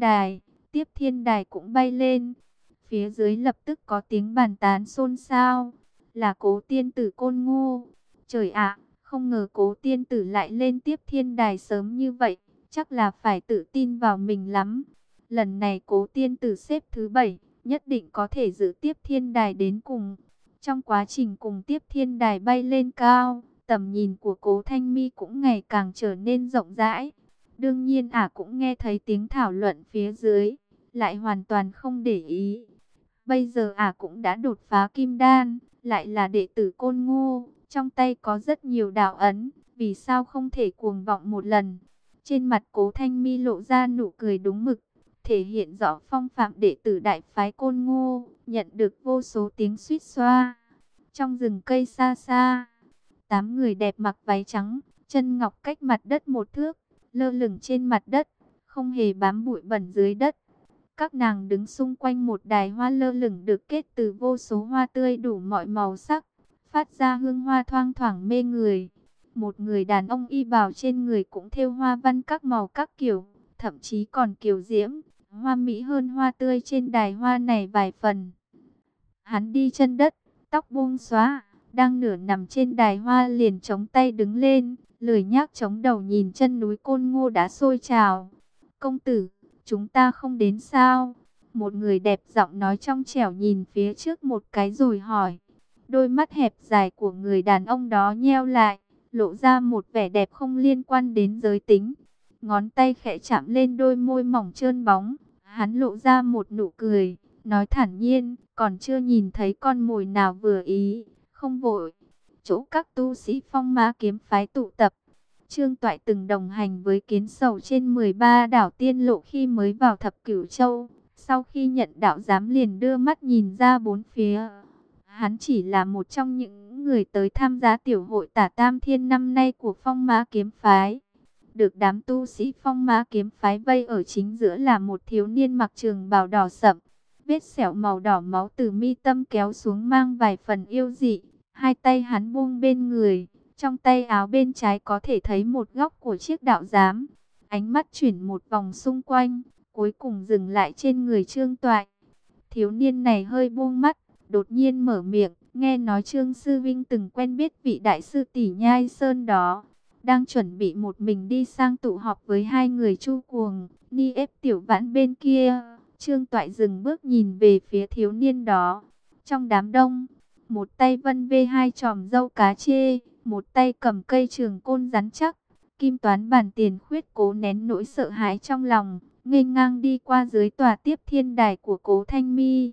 thiên đài cũng bay lên. Phía dưới lập tức có tiếng bàn tán xôn xao, là Cố tiên tử Côn Ngô. Trời ạ, không ngờ Cố tiên tử lại lên tiếp thiên đài sớm như vậy, chắc là phải tự tin vào mình lắm. Lần này Cố tiên tử xếp thứ 7, nhất định có thể giữ tiếp thiên đài đến cùng. Trong quá trình cùng tiếp thiên đài bay lên cao, tầm nhìn của Cố Thanh Mi cũng ngày càng trở nên rộng rãi. Đương nhiên cũng nghe thấy tiếng thảo luận phía dưới, lại hoàn toàn không để ý. Bây giờ cũng đã đột phá kim đan, lại là đệ tử Côn Ngô, trong tay có rất nhiều đạo ấn, vì sao không thể cuồng vọng một lần. Trên mặt Cố Thanh Mi lộ ra nụ cười đúng mực, thể hiện rõ phong phạm đệ tử đại phái Côn Ngô, nhận được vô số tiếng suýt xoa. Trong rừng cây xa xa, 8 người đẹp mặc váy trắng, chân ngọc cách mặt đất 1 thước, lơ lửng trên mặt đất, không hề bám bụi bẩn dưới đất. Các nàng đứng xung quanh một đài hoa lơ lửng được kết từ vô số hoa tươi đủ mọi màu sắc, phát ra hương hoa thoang thoảng mê người. Một người đàn ông y bào trên người cũng thêu hoa văn các màu các kiểu, thậm chí còn kiều diễm, hoa mỹ hơn hoa tươi trên đài hoa này vài phần. Hắn đi chân đất, tóc buông xóa, đang nửa nằm trên đài hoa liền chống tay đứng lên, lười nhác chống đầu nhìn chân núi Côn Ngô đã sôi trào. Công tử, chúng ta không đến sao? Một người đẹp giọng nói trong trẻo nhìn phía trước một cái rồi hỏi. Đôi mắt hẹp dài của người đàn ông đó nheo lại, lộ ra một vẻ đẹp không liên quan đến giới tính. Ngón tay khẽ chạm lên đôi môi mỏng trơn bóng, hắn lộ ra một nụ cười, nói thản nhiên, còn chưa nhìn thấy con mồi nào vừa ý, không vội. Chỗ các tu sĩ Phong Ma kiếm phái tụ tập. Trương Toại từng đồng hành với Kiến Sầu trên 13 đảo tiên lộ khi mới vào Thập Cửu Châu. Sau khi nhận đạo giám liền đưa mắt nhìn ra bốn phía. Hắn chỉ là một trong những người tới tham gia tiểu hội Tả Tam Thiên năm nay của Phong Ma kiếm phái. Được đám tu sĩ Phong Ma kiếm phái vây ở chính giữa là một thiếu niên mặc trường bào đỏ sậm. Vết sẹo màu đỏ máu từ mi tâm kéo xuống mang vài phần yêu dị. Hai tay hắn buông bên người. Trong tay áo bên trái có thể thấy một góc của chiếc đạo giám. Ánh mắt chuyển một vòng xung quanh, cuối cùng dừng lại trên người Trương Toại. Thiếu niên này hơi buông mắt, đột nhiên mở miệng, nghe nói Trương Sư Vinh từng quen biết vị đại sư tỷ Nhai Sơn đó. Đang chuẩn bị một mình đi sang tụ họp với hai người Chu Cuồng, Ni ép Tiểu Vãn bên kia. Trương Toại dừng bước nhìn về phía thiếu niên đó. Trong đám đông, một tay vân vê hai chòm râu cá chê, một tay cầm cây trường côn rắn chắc. Kim Toán Bản Tiền Khuyết cố nén nỗi sợ hãi trong lòng, nghênh ngang đi qua dưới tòa tiếp thiên đài của Cố Thanh Mi.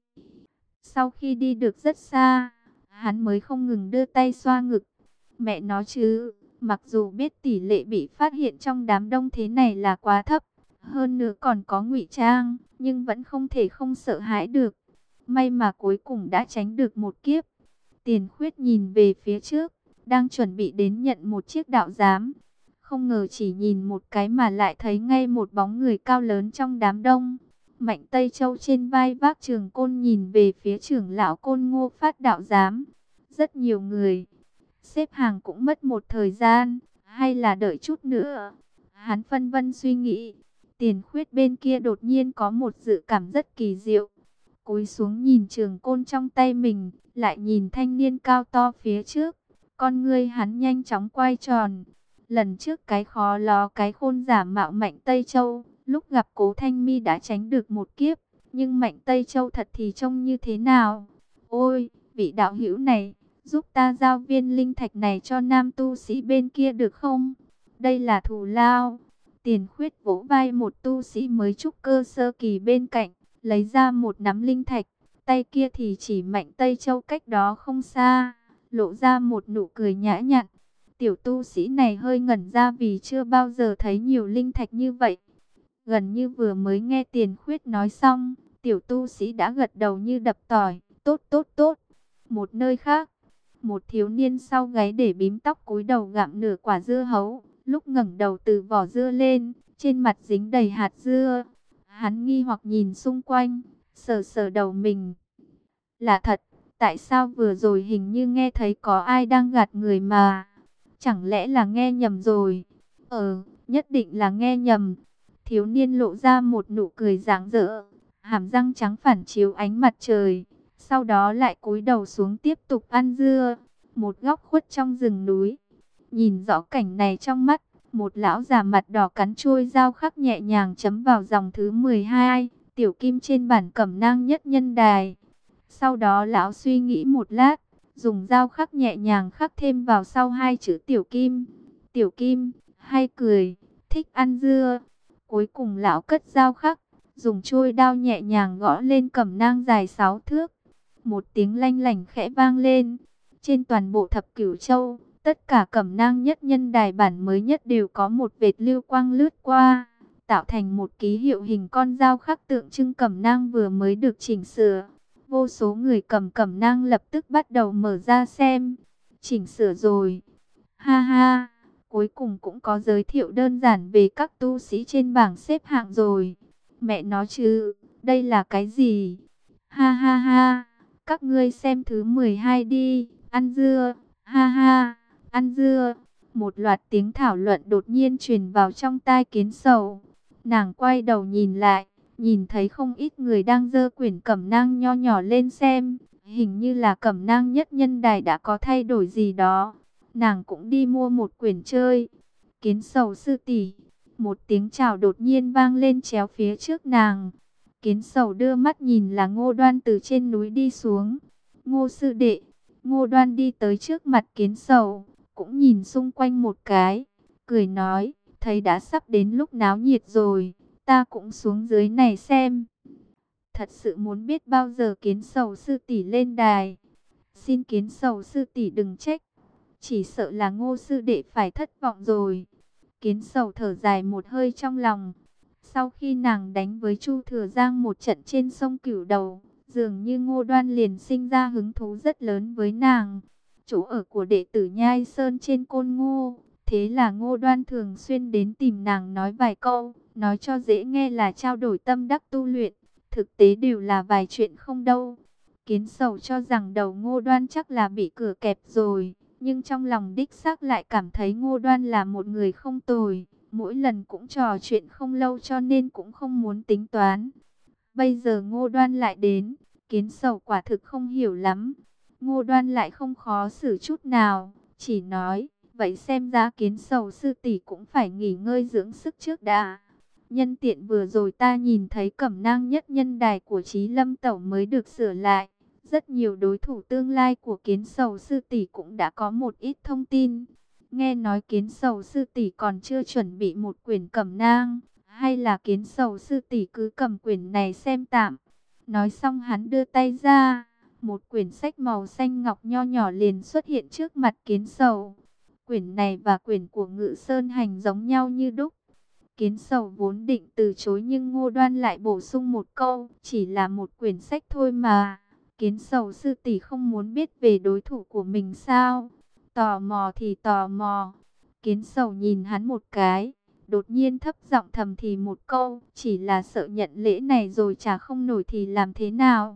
Sau khi đi được rất xa, hắn mới không ngừng đưa tay xoa ngực. Mẹ nó chứ, mặc dù biết tỷ lệ bị phát hiện trong đám đông thế này là quá thấp, hơn nữa còn có ngụy trang, nhưng vẫn không thể không sợ hãi được. May mà cuối cùng đã tránh được một kiếp. Tiền Khuyết nhìn về phía trước, đang chuẩn bị đến nhận một chiếc đạo giám. Không ngờ chỉ nhìn một cái mà lại thấy ngay một bóng người cao lớn trong đám đông. Mạnh Tây Châu trên vai vác trường côn nhìn về phía trưởng lão Côn Ngô phát đạo giám. Rất nhiều người. Xếp hàng cũng mất một thời gian, hay là đợi chút nữa. Hắn phân vân suy nghĩ. Tiền Khuyết bên kia đột nhiên có một dự cảm rất kỳ diệu. Cúi xuống nhìn trường côn trong tay mình, lại nhìn thanh niên cao to phía trước. Con ngươi hắn nhanh chóng quay tròn. Lần trước cái khó ló cái khôn giả mạo Mạnh Tây Châu, lúc gặp Cố Thanh Mi đã tránh được một kiếp. Nhưng Mạnh Tây Châu thật thì trông như thế nào? Ôi, vị đạo hữu này, giúp ta giao viên linh thạch này cho nam tu sĩ bên kia được không? Đây là thù lao. Tiền Khuyết vỗ vai một tu sĩ mới trúc cơ sơ kỳ bên cạnh, lấy ra một nắm linh thạch. Tay kia thì chỉ Mạnh Tây Châu cách đó không xa, lộ ra một nụ cười nhã nhặn. Tiểu tu sĩ này hơi ngẩn ra vì chưa bao giờ thấy nhiều linh thạch như vậy. Gần như vừa mới nghe Tiền Khuyết nói xong, tiểu tu sĩ đã gật đầu như đập tỏi. Tốt tốt tốt. Một nơi khác, một thiếu niên sau gáy để bím tóc cúi đầu gặm nửa quả dưa hấu. Lúc ngẩng đầu từ vỏ dưa lên, trên mặt dính đầy hạt dưa. Hắn nghi hoặc nhìn xung quanh, sờ sờ đầu mình. Lạ thật, tại sao vừa rồi hình như nghe thấy có ai đang gạt người mà. Chẳng lẽ là nghe nhầm rồi? Nhất định là nghe nhầm. Thiếu niên lộ ra một nụ cười rạng rỡ, hàm răng trắng phản chiếu ánh mặt trời. Sau đó lại cúi đầu xuống tiếp tục ăn dưa. Một góc khuất trong rừng núi, nhìn rõ cảnh này trong mắt, một lão già mặt đỏ cắn chuôi dao khắc nhẹ nhàng chấm vào dòng thứ 12, tiểu kim trên bản cẩm nang nhất nhân đài. Sau đó lão suy nghĩ một lát, dùng dao khắc nhẹ nhàng khắc thêm vào sau hai chữ tiểu kim. Tiểu kim, hay cười, thích ăn dưa. Cuối cùng lão cất dao khắc, dùng chuôi đao nhẹ nhàng gõ lên cẩm nang dài 6 thước. Một tiếng lanh lảnh khẽ vang lên. Trên toàn bộ thập cửu châu, tất cả cẩm nang nhất nhân đài bản mới nhất đều có một vệt lưu quang lướt qua, tạo thành một ký hiệu hình con dao khắc tượng trưng cẩm nang vừa mới được chỉnh sửa. Vô số người cầm cẩm nang lập tức bắt đầu mở ra xem. Chỉnh sửa rồi. Ha ha, cuối cùng cũng có giới thiệu đơn giản về các tu sĩ trên bảng xếp hạng rồi. Mẹ nói chứ, đây là cái gì? Ha ha ha, các ngươi xem thứ 12 đi, ăn dưa, ha ha, ăn dưa. Một loạt tiếng thảo luận đột nhiên truyền vào trong tai Kiến Sầu. Nàng quay đầu nhìn lại, nhìn thấy không ít người đang giơ quyển cẩm nang nho nhỏ lên xem. Hình như là cẩm nang nhất nhân đài đã có thay đổi gì đó. Nàng cũng đi mua một quyển chơi. Kiến Sầu sư tỷ, một tiếng chào đột nhiên vang lên chéo phía trước nàng. Kiến Sầu đưa mắt nhìn là Ngô Đoan từ trên núi đi xuống. Ngô sư đệ. Ngô Đoan đi tới trước mặt Kiến Sầu, cũng nhìn xung quanh một cái, cười nói, thấy đã sắp đến lúc náo nhiệt rồi, ta cũng xuống dưới này xem. Thật sự muốn biết bao giờ Kiến Sầu sư tỷ lên đài. Xin Kiến Sầu sư tỷ đừng trách, chỉ sợ là Ngô sư đệ phải thất vọng rồi. Kiến Sầu thở dài một hơi trong lòng. Sau khi nàng đánh với Chu Thừa Giang một trận trên sông Cửu Đầu, dường như Ngô Đoan liền sinh ra hứng thú rất lớn với nàng. Chỗ ở của đệ tử Nhai Sơn trên Côn Ngô, thế là Ngô Đoan thường xuyên đến tìm nàng nói vài câu, nói cho dễ nghe là trao đổi tâm đắc tu luyện, thực tế đều là vài chuyện không đâu. Kiến Sầu cho rằng đầu Ngô Đoan chắc là bị cửa kẹp rồi, nhưng trong lòng đích xác lại cảm thấy Ngô Đoan là một người không tồi. Mỗi lần cũng trò chuyện không lâu cho nên cũng không muốn tính toán. Bây giờ Ngô Đoan lại đến, Kiến Sầu quả thực không hiểu lắm. Ngô Đoan lại không khó xử chút nào, chỉ nói, vậy xem ra Kiến Sầu sư tỷ cũng phải nghỉ ngơi dưỡng sức trước đã. Nhân tiện vừa rồi ta nhìn thấy cẩm nang nhất nhân đài của Chí Lâm Tẩu mới được sửa lại. Rất nhiều đối thủ tương lai của Kiến Sầu sư tỷ cũng đã có một ít thông tin. Nghe nói Kiến Sầu sư tỷ còn chưa chuẩn bị một quyển cẩm nang, hay là Kiến Sầu sư tỷ cứ cầm quyển này xem tạm. Nói xong hắn đưa tay ra, một quyển sách màu xanh ngọc nho nhỏ liền xuất hiện trước mặt Kiến Sầu. Quyển này và quyển của Ngự Sơn Hành giống nhau như đúc. Kiến Sầu vốn định từ chối nhưng Ngô Đoan lại bổ sung một câu, chỉ là một quyển sách thôi mà. Kiến Sầu sư tỷ không muốn biết về đối thủ của mình sao? Tò mò thì tò mò. Kiến Sầu nhìn hắn một cái, đột nhiên thấp giọng thầm thì một câu, chỉ là sợ nhận lễ này rồi trả không nổi thì làm thế nào?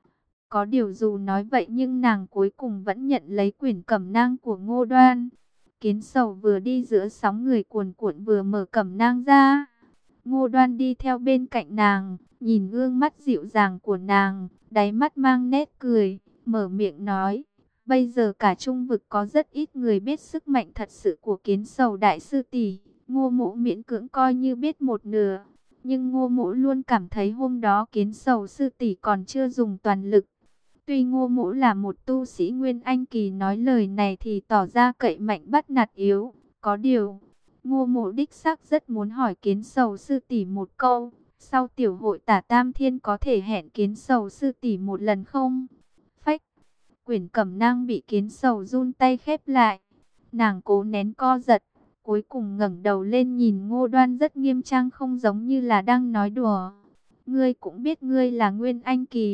Có điều dù nói vậy nhưng nàng cuối cùng vẫn nhận lấy quyển cẩm nang của Ngô Đoan. Kiến Sầu vừa đi giữa sóng người cuồn cuộn vừa mở cẩm nang ra. Ngô Đoan đi theo bên cạnh nàng, nhìn gương mắt dịu dàng của nàng, đáy mắt mang nét cười, mở miệng nói. Bây giờ cả trung vực có rất ít người biết sức mạnh thật sự của Kiến Sầu đại sư tỷ. Ngô Mỗ miễn cưỡng coi như biết một nửa. Nhưng Ngô Mỗ luôn cảm thấy hôm đó Kiến Sầu sư tỷ còn chưa dùng toàn lực. Tuy Ngô Mỗ là một tu sĩ Nguyên Anh kỳ nói lời này thì tỏ ra cậy mạnh bắt nạt yếu. Có điều, Ngô Mỗ đích xác rất muốn hỏi Kiến Sầu sư tỷ một câu. Sau tiểu hội Tả Tam Thiên có thể hẹn Kiến Sầu sư tỷ một lần không? Phách, quyển cẩm nang bị Kiến Sầu run tay khép lại. Nàng cố nén co giật, cuối cùng ngẩng đầu lên nhìn Ngô Đoan rất nghiêm trang không giống như là đang nói đùa. Ngươi cũng biết ngươi là Nguyên Anh kỳ,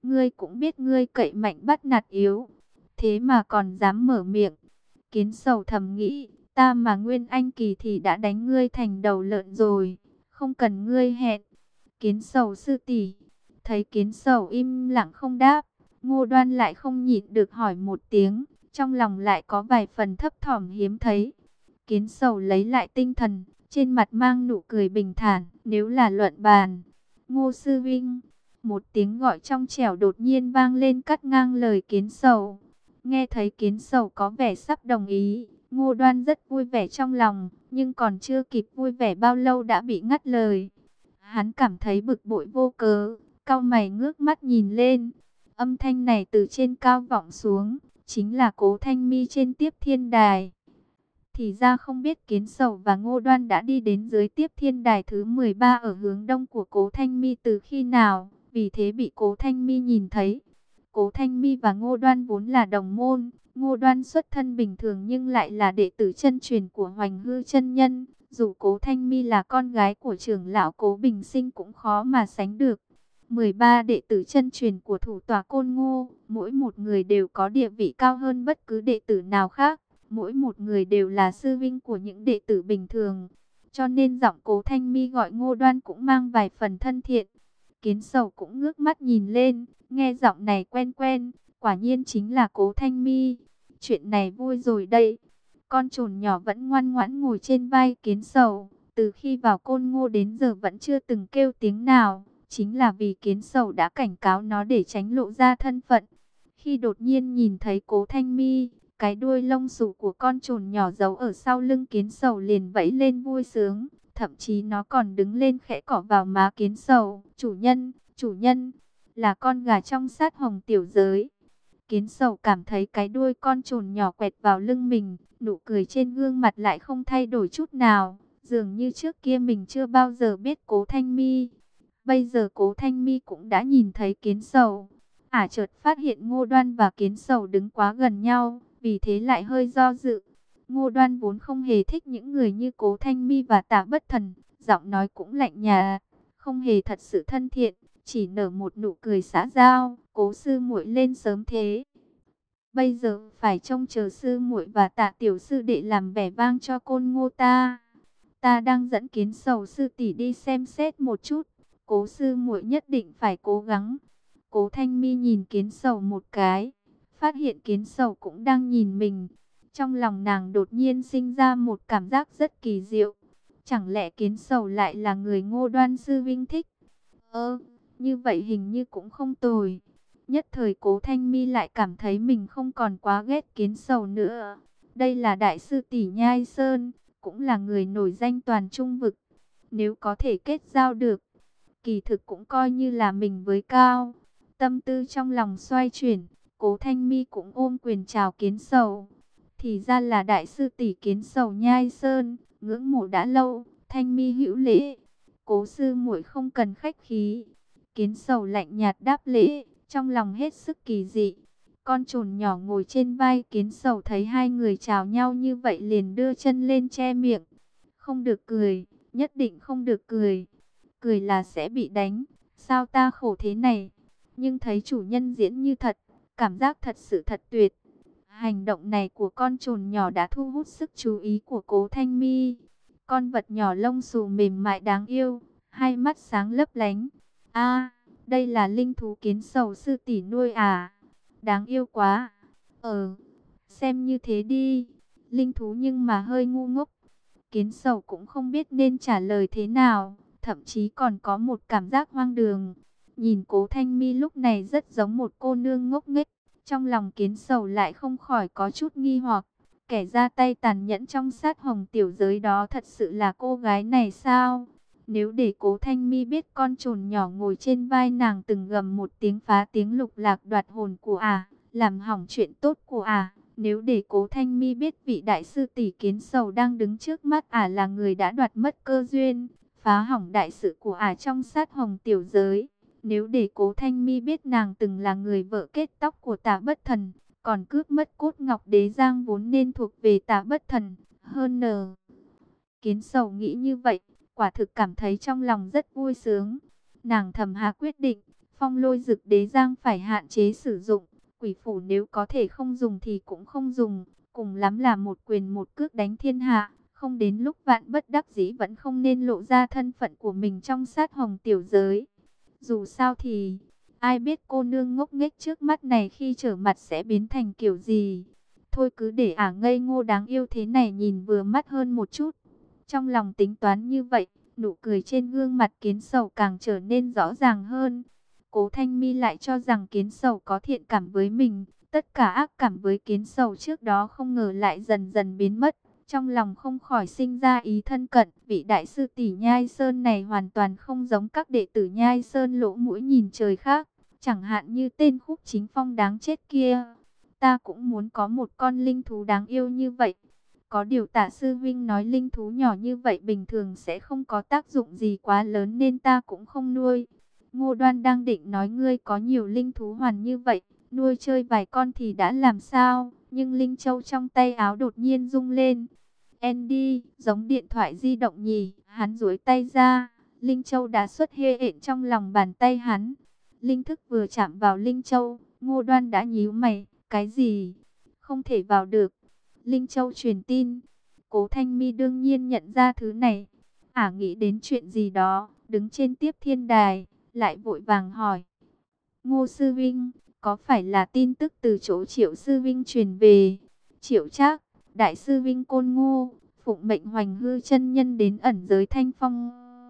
Ngươi cũng biết ngươi cậy mạnh bắt nạt yếu, thế mà còn dám mở miệng. Kiến Sầu thầm nghĩ, ta mà Nguyên Anh kỳ thì đã đánh ngươi thành đầu lợn rồi, không cần ngươi hẹn. Kiến Sầu sư tỷ. Thấy Kiến Sầu im lặng không đáp, Ngô Đoan lại không nhịn được hỏi một tiếng, trong lòng lại có vài phần thấp thỏm hiếm thấy. Kiến Sầu lấy lại tinh thần, trên mặt mang nụ cười bình thản, nếu là luận bàn. Ngô sư vinh, một tiếng gọi trong trẻo đột nhiên vang lên cắt ngang lời Kiến Sầu. Nghe thấy Kiến Sầu có vẻ sắp đồng ý, Ngô Đoan rất vui vẻ trong lòng, nhưng còn chưa kịp vui vẻ bao lâu đã bị ngắt lời. Hắn cảm thấy bực bội vô cớ, cau mày ngước mắt nhìn lên. Âm thanh này từ trên cao vọng xuống, chính là Cố Thanh Mi trên Tiếp Thiên Đài. Thì ra không biết Kiến Sầu và Ngô Đoan đã đi đến dưới Tiếp Thiên Đài thứ 13 ở hướng đông của Cố Thanh Mi từ khi nào, vì thế bị Cố Thanh Mi nhìn thấy. Cố Thanh Mi và Ngô Đoan vốn là đồng môn, Ngô Đoan xuất thân bình thường nhưng lại là đệ tử chân truyền của Hoành Hư chân nhân. Dù Cố Thanh Mi là con gái của trưởng lão Cố Bình Sinh cũng khó mà sánh được. 13 đệ tử chân truyền của thủ tọa Côn Ngô, mỗi một người đều có địa vị cao hơn bất cứ đệ tử nào khác. Mỗi một người đều là sư vinh của những đệ tử bình thường. Cho nên giọng Cố Thanh Mi gọi Ngô Đoan cũng mang vài phần thân thiện. Kiến Sầu cũng ngước mắt nhìn lên, nghe giọng này quen quen, quả nhiên chính là Cố Thanh Mi. Chuyện này vui rồi đây. Con trồn nhỏ vẫn ngoan ngoãn ngồi trên vai Kiến Sầu, từ khi vào Côn Ngô đến giờ vẫn chưa từng kêu tiếng nào, chính là vì Kiến Sầu đã cảnh cáo nó để tránh lộ ra thân phận. Khi đột nhiên nhìn thấy Cố Thanh Mi, cái đuôi lông xù của con trồn nhỏ giấu ở sau lưng Kiến Sầu liền vẫy lên vui sướng, thậm chí nó còn đứng lên khẽ cọ vào má Kiến Sầu. Chủ nhân, là con gà trong sát hồng tiểu giới. Kiến Sầu cảm thấy cái đuôi con trồn nhỏ quẹt vào lưng mình, nụ cười trên gương mặt lại không thay đổi chút nào, dường như trước kia mình chưa bao giờ biết Cố Thanh Mi. Bây giờ Cố Thanh Mi cũng đã nhìn thấy Kiến Sầu. Chợt phát hiện Ngô Đoan và Kiến Sầu đứng quá gần nhau, vì thế lại hơi do dự. Ngô Đoan vốn không hề thích những người như Cố Thanh Mi và Tạ Bất Thần, giọng nói cũng lạnh nhạt, không hề thật sự thân thiện, chỉ nở một nụ cười xã giao. Cố sư muội lên sớm thế, bây giờ phải trông chờ sư muội và Tạ tiểu sư đệ làm vẻ vang cho Côn Ngô ta. Ta đang dẫn Kiến Sầu sư tỷ đi xem xét một chút, Cố sư muội nhất định phải cố gắng. Cố Thanh Mi nhìn Kiến Sầu một cái, phát hiện Kiến Sầu cũng đang nhìn mình. Trong lòng nàng đột nhiên sinh ra một cảm giác rất kỳ diệu. Chẳng lẽ Kiến Sầu lại là người Ngô Đoan sư vinh thích? Như vậy hình như cũng không tồi. Nhất thời Cố Thanh Mi lại cảm thấy mình không còn quá ghét Kiến Sầu nữa. Đây là đại sư tỷ Nhai Sơn, cũng là người nổi danh toàn trung vực. Nếu có thể kết giao được, kỳ thực cũng coi như là mình với Cao. Tâm tư trong lòng xoay chuyển, Cố Thanh Mi cũng ôm quyền chào Kiến Sầu. Thì ra là đại sư tỷ Kiến Sầu Nhai Sơn, ngưỡng mộ đã lâu. Thanh Mi hữu lễ. Cố sư muội không cần khách khí. Kiến Sầu lạnh nhạt đáp lễ, trong lòng hết sức kỳ dị. Con trồn nhỏ ngồi trên vai Kiến Sầu thấy hai người chào nhau như vậy liền đưa chân lên che miệng. Không được cười, nhất định không được cười. Cười là sẽ bị đánh. Sao ta khổ thế này? Nhưng thấy chủ nhân diễn như thật, cảm giác thật sự thật tuyệt. Hành động này của con trồn nhỏ đã thu hút sức chú ý của Cố Thanh Mi. Con vật nhỏ lông xù mềm mại đáng yêu, hai mắt sáng lấp lánh. Đây là linh thú Kiến Sầu sư tỷ nuôi à? Đáng yêu quá. Xem như thế đi. Linh thú nhưng mà hơi ngu ngốc. Kiến Sầu cũng không biết nên trả lời thế nào, thậm chí còn có một cảm giác hoang đường. Nhìn Cố Thanh Mi lúc này rất giống một cô nương ngốc nghếch. Trong lòng Kiến Sầu lại không khỏi có chút nghi hoặc. Kẻ ra tay tàn nhẫn trong sát hồng tiểu giới đó thật sự là cô gái này sao? Nếu để Cố Thanh Mi biết con trồn nhỏ ngồi trên vai nàng từng gầm một tiếng phá tiếng lục lạc đoạt hồn của làm hỏng chuyện tốt của nếu để Cố Thanh Mi biết vị đại sư tỷ Kiến Sầu đang đứng trước mắt là người đã đoạt mất cơ duyên, phá hỏng đại sự của trong sát hồng tiểu giới. Nếu để Cố Thanh Mi biết nàng từng là người vợ kết tóc của Tạ Bất Thần, còn cướp mất cốt ngọc đế giang vốn nên thuộc về Tạ Bất Thần, hơn nờ. Kiến Sầu nghĩ như vậy, quả thực cảm thấy trong lòng rất vui sướng. Nàng thầm hạ quyết định, Phong lôi dực đế giang phải hạn chế sử dụng. Quỷ phủ nếu có thể không dùng thì cũng không dùng. Cùng lắm là một quyền một cước đánh thiên hạ. Không đến lúc vạn bất đắc dĩ vẫn không nên lộ ra thân phận của mình trong sát hồng tiểu giới. Dù sao thì, ai biết cô nương ngốc nghếch trước mắt này khi trở mặt sẽ biến thành kiểu gì. Thôi cứ để ả ngây ngô đáng yêu thế này nhìn vừa mắt hơn một chút. Trong lòng tính toán như vậy, nụ cười trên gương mặt Kiến Sầu càng trở nên rõ ràng hơn. Cố Thanh Mi lại cho rằng Kiến Sầu có thiện cảm với mình. Tất cả ác cảm với Kiến Sầu trước đó không ngờ lại dần dần biến mất. Trong lòng không khỏi sinh ra ý thân cận. Vị đại sư tỷ Nhai Sơn này hoàn toàn không giống các đệ tử Nhai Sơn lỗ mũi nhìn trời khác. Chẳng hạn như tên Khúc Chính Phong đáng chết kia. Ta cũng muốn có một con linh thú đáng yêu như vậy. Có điều Tả sư vinh nói linh thú nhỏ như vậy bình thường sẽ không có tác dụng gì quá lớn nên ta cũng không nuôi. Ngô Đoan đang định nói ngươi có nhiều linh thú hoàn như vậy, nuôi chơi vài con thì đã làm sao, nhưng Linh Châu trong tay áo đột nhiên rung lên. Andy, giống điện thoại di động nhỉ, hắn duỗi tay ra, Linh Châu đã xuất hiện trong lòng bàn tay hắn. Linh thức vừa chạm vào Linh Châu, Ngô Đoan đã nhíu mày, cái gì? Không thể vào được. Linh Châu truyền tin. Cố Thanh Mi đương nhiên nhận ra thứ này. Ả nghĩ đến chuyện gì đó, đứng trên tiếp thiên đài, lại vội vàng hỏi. Ngô sư vinh, có phải là tin tức từ chỗ Triệu sư vinh truyền về? Triệu Trác, đại sư vinh Côn Ngô, phụng mệnh Hoành Hư chân nhân đến ẩn giới Thanh Phong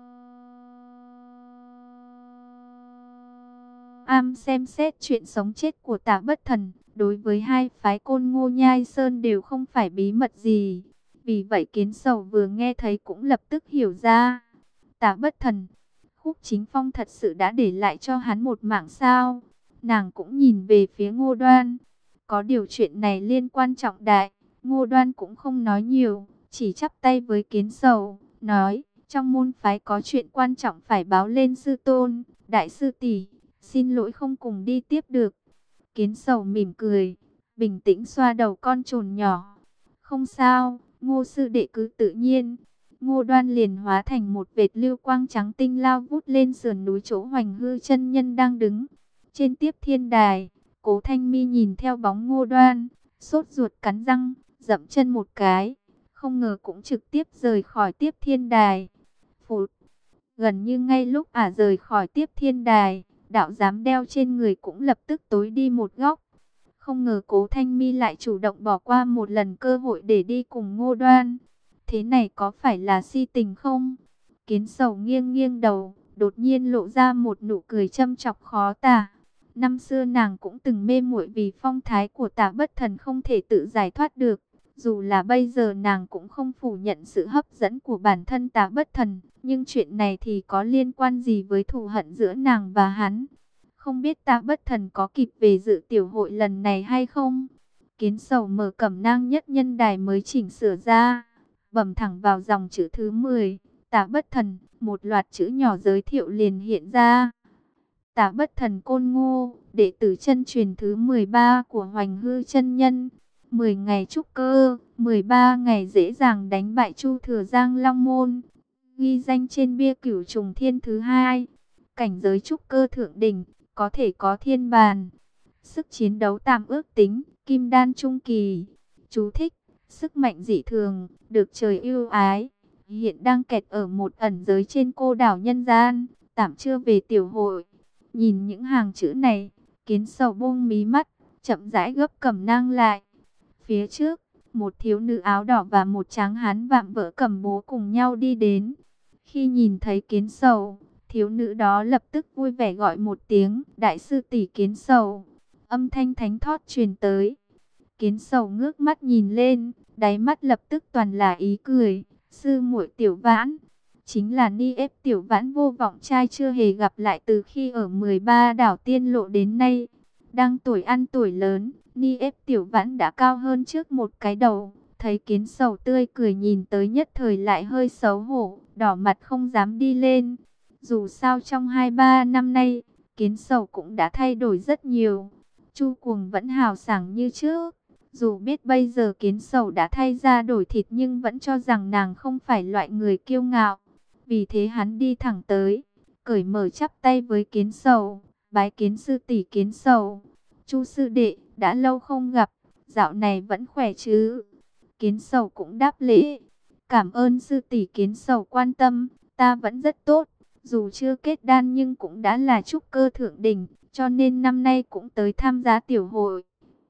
am xem xét chuyện sống chết của Tả Bất Thần. Đối với hai phái Côn Ngô Nhai Sơn đều không phải bí mật gì. Vì vậy Kiến Sầu vừa nghe thấy cũng lập tức hiểu ra. Tả Bất Thần, Khúc Chính Phong thật sự đã để lại cho hắn một mảng sao? Nàng cũng nhìn về phía Ngô Đoan. Có điều chuyện này liên quan trọng đại. Ngô Đoan cũng không nói nhiều, chỉ chắp tay với Kiến Sầu, nói, trong môn phái có chuyện quan trọng phải báo lên sư tôn. Đại sư tỷ, xin lỗi không cùng đi tiếp được. Kiến Sầu mỉm cười, bình tĩnh xoa đầu con trồn nhỏ. Không sao, Ngô sư đệ cứ tự nhiên. Ngô Đoan liền hóa thành một vệt lưu quang trắng tinh lao vút lên sườn núi chỗ Hoành Hư chân nhân đang đứng. Trên tiếp thiên đài, Cố Thanh Mi nhìn theo bóng Ngô Đoan, sốt ruột cắn răng, dậm chân một cái. Không ngờ cũng trực tiếp rời khỏi tiếp thiên đài. Phụt, gần như ngay lúc ả rời khỏi tiếp thiên đài, đạo giám đeo trên người cũng lập tức tối đi một góc. Không ngờ Cố Thanh Mi lại chủ động bỏ qua một lần cơ hội để đi cùng Ngô Đoan. Thế này có phải là si tình không? Kiến Sầu nghiêng nghiêng đầu, đột nhiên lộ ra một nụ cười châm chọc khó tả. Năm xưa nàng cũng từng mê muội vì phong thái của Tả Bất Thần không thể tự giải thoát được. Dù là bây giờ nàng cũng không phủ nhận sự hấp dẫn của bản thân Tả Bất Thần. Nhưng chuyện này thì có liên quan gì với thù hận giữa nàng và hắn? Không biết Tả Bất Thần có kịp về dự tiểu hội lần này hay không? Kiến Sầu mở cẩm nang nhất nhân đài mới chỉnh sửa ra, bấm thẳng vào dòng chữ thứ 10, Tả Bất Thần, một loạt chữ nhỏ giới thiệu liền hiện ra. Tả Bất Thần Côn Ngô, đệ tử chân truyền thứ 13 của Hoành Hư chân nhân. 10 ngày trúc cơ, 13 ngày dễ dàng đánh bại Chu Thừa Giang Long Môn. Ghi danh trên bia Cửu Trùng Thiên thứ 2. Cảnh giới trúc cơ thượng đỉnh, có thể có thiên bàn. Sức chiến đấu tạm ước tính, kim đan trung kỳ. Chú thích, sức mạnh dị thường, được trời ưu ái. Hiện đang kẹt ở một ẩn giới trên cô đảo nhân gian, tạm chưa về tiểu hội. Nhìn những hàng chữ này, Kiến Sầu buông mí mắt, chậm rãi gấp cẩm nang lại. Phía trước, một thiếu nữ áo đỏ và một tráng hán vạm vỡ cầm bố cùng nhau đi đến. Khi nhìn thấy Kiến Sầu, thiếu nữ đó lập tức vui vẻ gọi một tiếng, đại sư tỷ Kiến Sầu. Âm thanh thánh thót truyền tới. Kiến Sầu ngước mắt nhìn lên, đáy mắt lập tức toàn là ý cười. Sư muội Tiểu Vãn, chính là Ni ép Tiểu Vãn vô vọng trai chưa hề gặp lại từ khi ở 13 đảo tiên lộ đến nay. Đang tuổi ăn tuổi lớn, Ni ép Tiểu Vãn đã cao hơn trước một cái đầu. Thấy Kiến Sầu tươi cười nhìn tới nhất thời lại hơi xấu hổ, đỏ mặt không dám đi lên. Dù sao trong 2-3 năm nay, Kiến Sầu cũng đã thay đổi rất nhiều. Chu Cuồng vẫn hào sảng như trước. Dù biết bây giờ Kiến Sầu đã thay ra đổi thịt nhưng vẫn cho rằng nàng không phải loại người kiêu ngạo. Vì thế hắn đi thẳng tới, cởi mở chắp tay với Kiến Sầu, Bái kiến sư tỷ Kiến Sầu. Chu sư đệ, đã lâu không gặp, dạo này vẫn khỏe chứ? Kiến Sầu cũng đáp lễ. Cảm ơn sư tỷ Kiến Sầu quan tâm, ta vẫn rất tốt. Dù chưa kết đan nhưng cũng đã là trúc cơ thượng đỉnh, cho nên năm nay cũng tới tham gia tiểu hội.